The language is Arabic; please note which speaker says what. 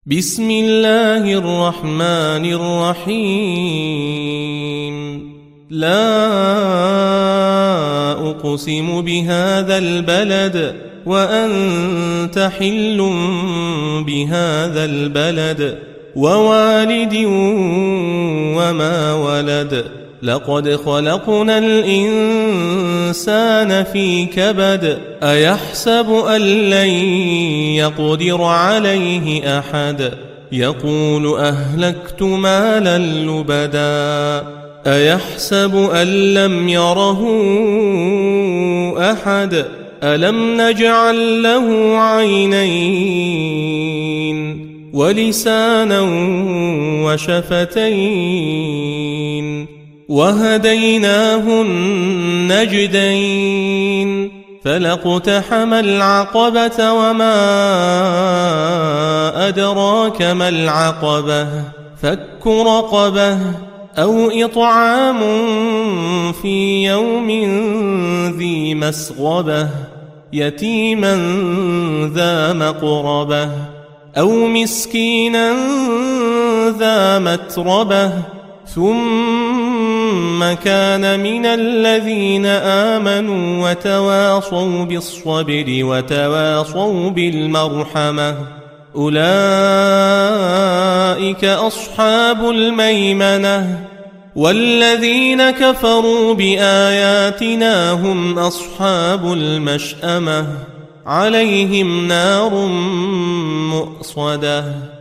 Speaker 1: بسم الله الرحمن الرحيم لا أقسم بهذا البلد وأنت حل بهذا البلد ووالد وما ولد لقد خلقنا الإنسان في كبد أيحسب أن لن يقدر عليه أحد يقول أهلكت مالا لبدا أيحسب أن لم يره أحد ألم نجعل له عينين ولسانا وشفتين وهديناه النجدين فلاقتحم العقبة وما أدراك ما العقبة فك رقبة أو إطعام في يوم ذي مسغبة يتيما ذا مقربة أو مسكينا ذا متربة ثم كان من الذين آمنوا وتواصوا بالصبر وتواصوا بالمرحمة أولئك أصحاب الميمنة والذين كفروا بآياتنا هم أصحاب المشأمة عليهم نار مؤصدة